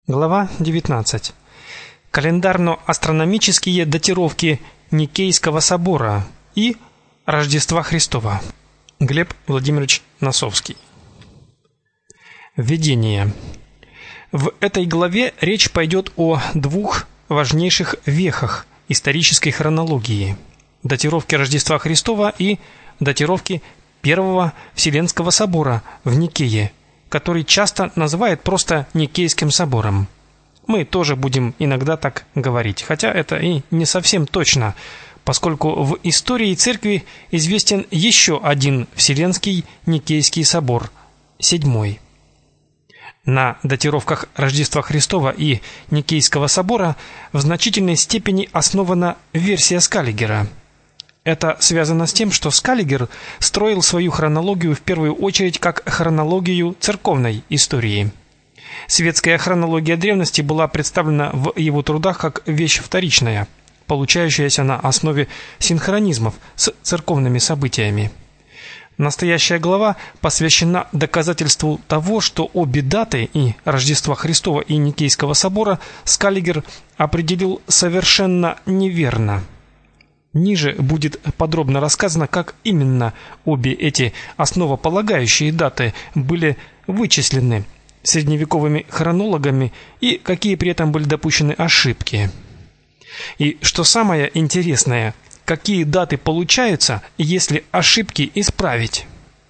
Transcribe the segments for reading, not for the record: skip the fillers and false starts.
Глава 19. Календарно-астрономические датировки Никейского собора и Рождества Христова. Глеб Владимирович Носовский. Введение. В этой главе речь пойдет о двух важнейших вехах исторической хронологии: датировке Рождества Христова и датировке Первого Вселенского собора в Никее, который часто называют просто Никейским собором. Мы тоже будем иногда так говорить, хотя это и не совсем точно, поскольку в истории церкви известен еще один Вселенский Никейский собор, седьмой. На датировках Рождества Христова и Никейского собора в значительной степени основана версия Скаллигера. Это связано с тем, что Скаллигер строил свою хронологию в первую очередь как хронологию церковной истории. Светская хронология древности была представлена в его трудах как вещь вторичная, получающаяся на основе синхронизмов с церковными событиями. Настоящая глава посвящена доказательству того, что обе даты, и Рождества Христова, и Никейского собора, Скаллигер определил совершенно неверно. Ниже будет подробно рассказано, как именно обе эти основополагающие даты были вычислены средневековыми хронологами и какие при этом были допущены ошибки. И что самое интересное, какие даты получаются, если ошибки исправить.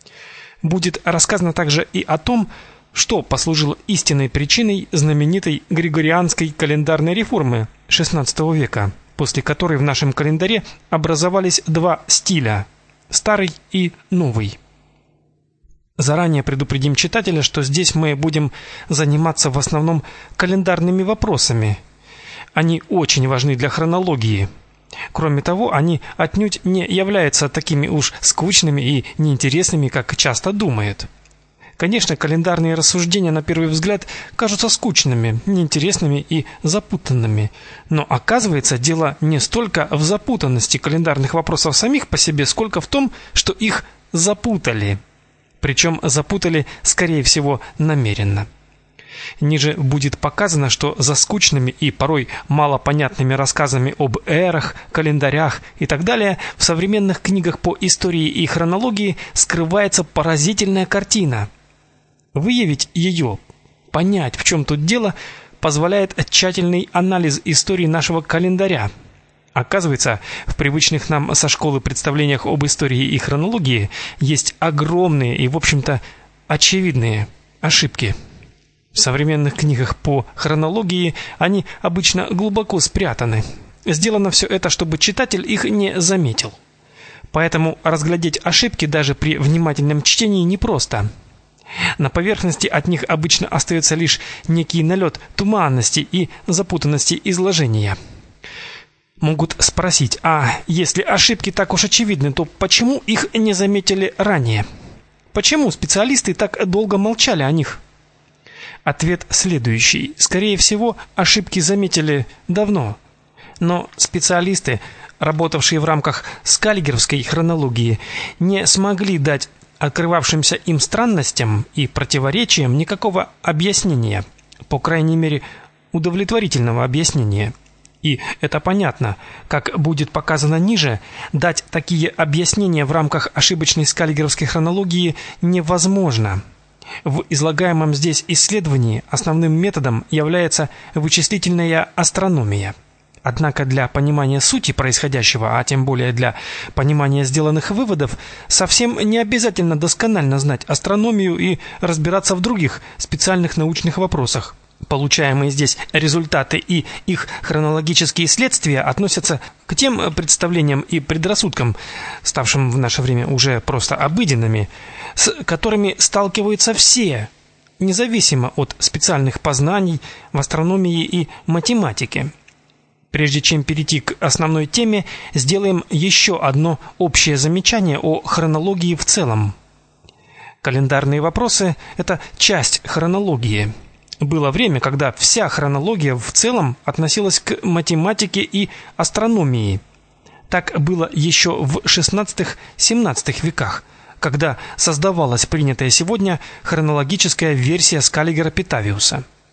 Будет рассказано также и о том, что послужило истинной причиной знаменитой Григорианской календарной реформы XVI века, после которой в нашем календаре образовались два стиля – старый и новый. Заранее предупредим читателя, что здесь мы будем заниматься в основном календарными вопросами. Они очень важны для хронологии. Кроме того, они отнюдь не являются такими уж скучными и неинтересными, как часто думают. Конечно, календарные рассуждения на первый взгляд кажутся скучными, неинтересными и запутанными, но оказывается, дело не столько в запутанности календарных вопросов самих по себе, сколько в том, что их запутали. Причем запутали, скорее всего, намеренно. Ниже будет показано, что за скучными и порой малопонятными рассказами об эрах, календарях и так далее в современных книгах по истории и хронологии скрывается поразительная картина. Выявить ее, понять, в чем тут дело, позволяет тщательный анализ истории нашего календаря. Оказывается, в привычных нам со школы представлениях об истории и хронологии есть огромные и, в общем-то, очевидные ошибки. В современных книгах по хронологии они обычно глубоко спрятаны. Сделано все это, чтобы читатель их не заметил. Поэтому разглядеть ошибки даже при внимательном чтении непросто. На поверхности от них обычно остается лишь некий налет туманности и запутанности изложения. Могут спросить: а если ошибки так уж очевидны, то почему их не заметили ранее? Почему специалисты так долго молчали о них? Ответ следующий: скорее всего, ошибки заметили давно, но специалисты, работавшие в рамках скаллигеровской хронологии, не смогли дать открывавшимся им странностям и противоречиям никакого объяснения, по крайней мере, удовлетворительного объяснения. И это понятно, как будет показано ниже, дать такие объяснения в рамках ошибочной скаллигеровской хронологии невозможно. В излагаемом здесь исследовании основным методом является вычислительная астрономия. Однако для понимания сути происходящего, а тем более для понимания сделанных выводов, совсем не обязательно досконально знать астрономию и разбираться в других специальных научных вопросах. Получаемые здесь результаты и их хронологические следствия относятся к тем представлениям и предрассудкам, ставшим в наше время уже просто обыденными, с которыми сталкиваются все, независимо от специальных познаний в астрономии и математике. Прежде чем перейти к основной теме, сделаем еще одно общее замечание о хронологии в целом. Календарные вопросы – это часть хронологии. Было время, когда вся хронология в целом относилась к математике и астрономии. Так было еще в XVI-XVII веках, когда создавалась принятая сегодня хронологическая версия Скаллигера-Питавиуса.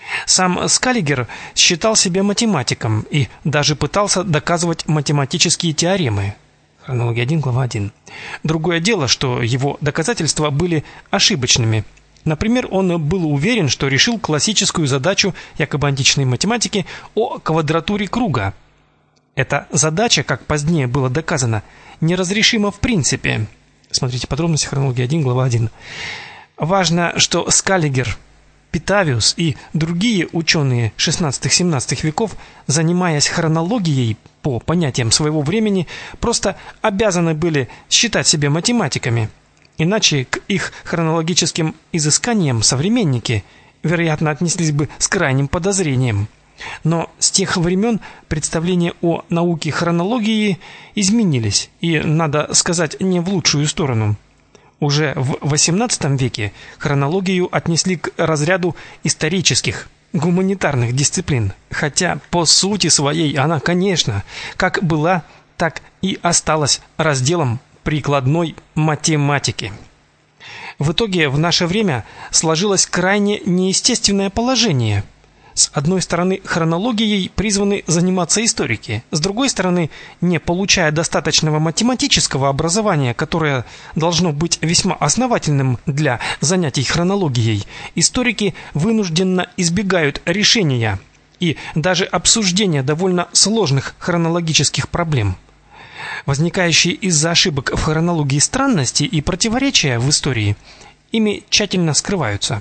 Сам Скаллигер считал себя математиком и даже пытался доказывать математические теоремы. Хронология 1, глава 1. Другое дело, что его доказательства были ошибочными. Например, он был уверен, что решил классическую задачу якобы античной математики о квадратуре круга. Эта задача, как позднее было доказано, неразрешима в принципе. Смотрите подробности, хронология 1, глава 1. Важно, что Скаллигер, Питавиус и другие ученые 16-17 веков, занимаясь хронологией по понятиям своего времени, просто обязаны были считать себя математиками. Иначе к их хронологическим изысканиям современники, вероятно, отнеслись бы с крайним подозрением. Но с тех времен представления о науке хронологии изменились, и, надо сказать, не в лучшую сторону. Уже в XVIII веке хронологию отнесли к разряду исторических, гуманитарных дисциплин, хотя по сути своей она, конечно, как была, так и осталась разделом прикладной математики. В итоге в наше время сложилось крайне неестественное положение. С одной стороны, хронологией призваны заниматься историки, с другой стороны, не получая достаточного математического образования, которое должно быть весьма основательным для занятий хронологией, историки вынужденно избегают решения и даже обсуждения довольно сложных хронологических проблем. Возникающие из-за ошибок в хронологии странности и противоречия в истории ими тщательно скрываются.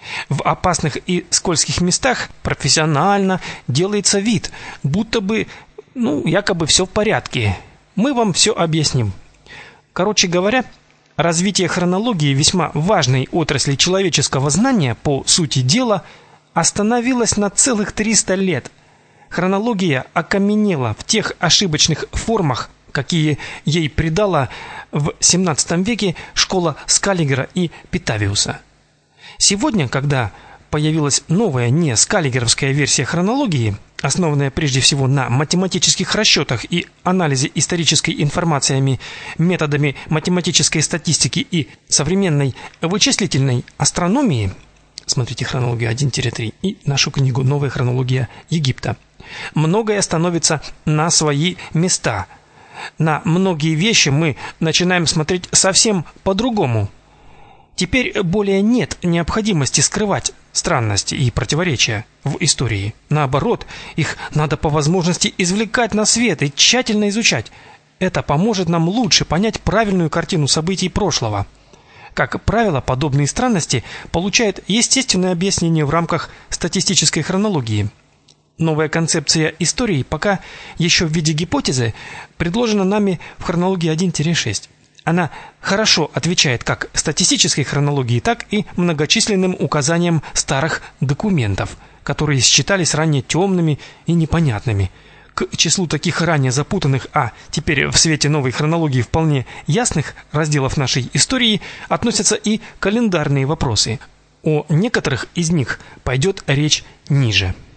В опасных и скользких местах профессионально делается вид, будто бы, якобы все в порядке. Мы вам все объясним. Короче говоря, развитие хронологии, весьма важной отрасли человеческого знания по сути дела, остановилось на целых 300 лет. Хронология окаменела в тех ошибочных формах, какие ей придала в XVII веке школа Скаллигера и Питавиуса. Сегодня, когда появилась новая не скаллигеровская версия хронологии, основанная прежде всего на математических расчетах и анализе исторической информации методами математической статистики и современной вычислительной астрономии, смотрите хронологию 1-3 и нашу книгу «Новая хронология Египта», многое становится на свои места. На многие вещи мы начинаем смотреть совсем по-другому. Теперь более нет необходимости скрывать странности и противоречия в истории. Наоборот, их надо по возможности извлекать на свет и тщательно изучать. Это поможет нам лучше понять правильную картину событий прошлого. Как правило, подобные странности получают естественное объяснение в рамках статистической хронологии. Новая концепция истории пока еще в виде гипотезы предложена нами в хронологии 1-6. Она хорошо отвечает как статистической хронологии, так и многочисленным указаниям старых документов, которые считались ранее темными и непонятными. К числу таких ранее запутанных, а теперь в свете новой хронологии вполне ясных разделов нашей истории относятся и календарные вопросы. О некоторых из них пойдет речь ниже.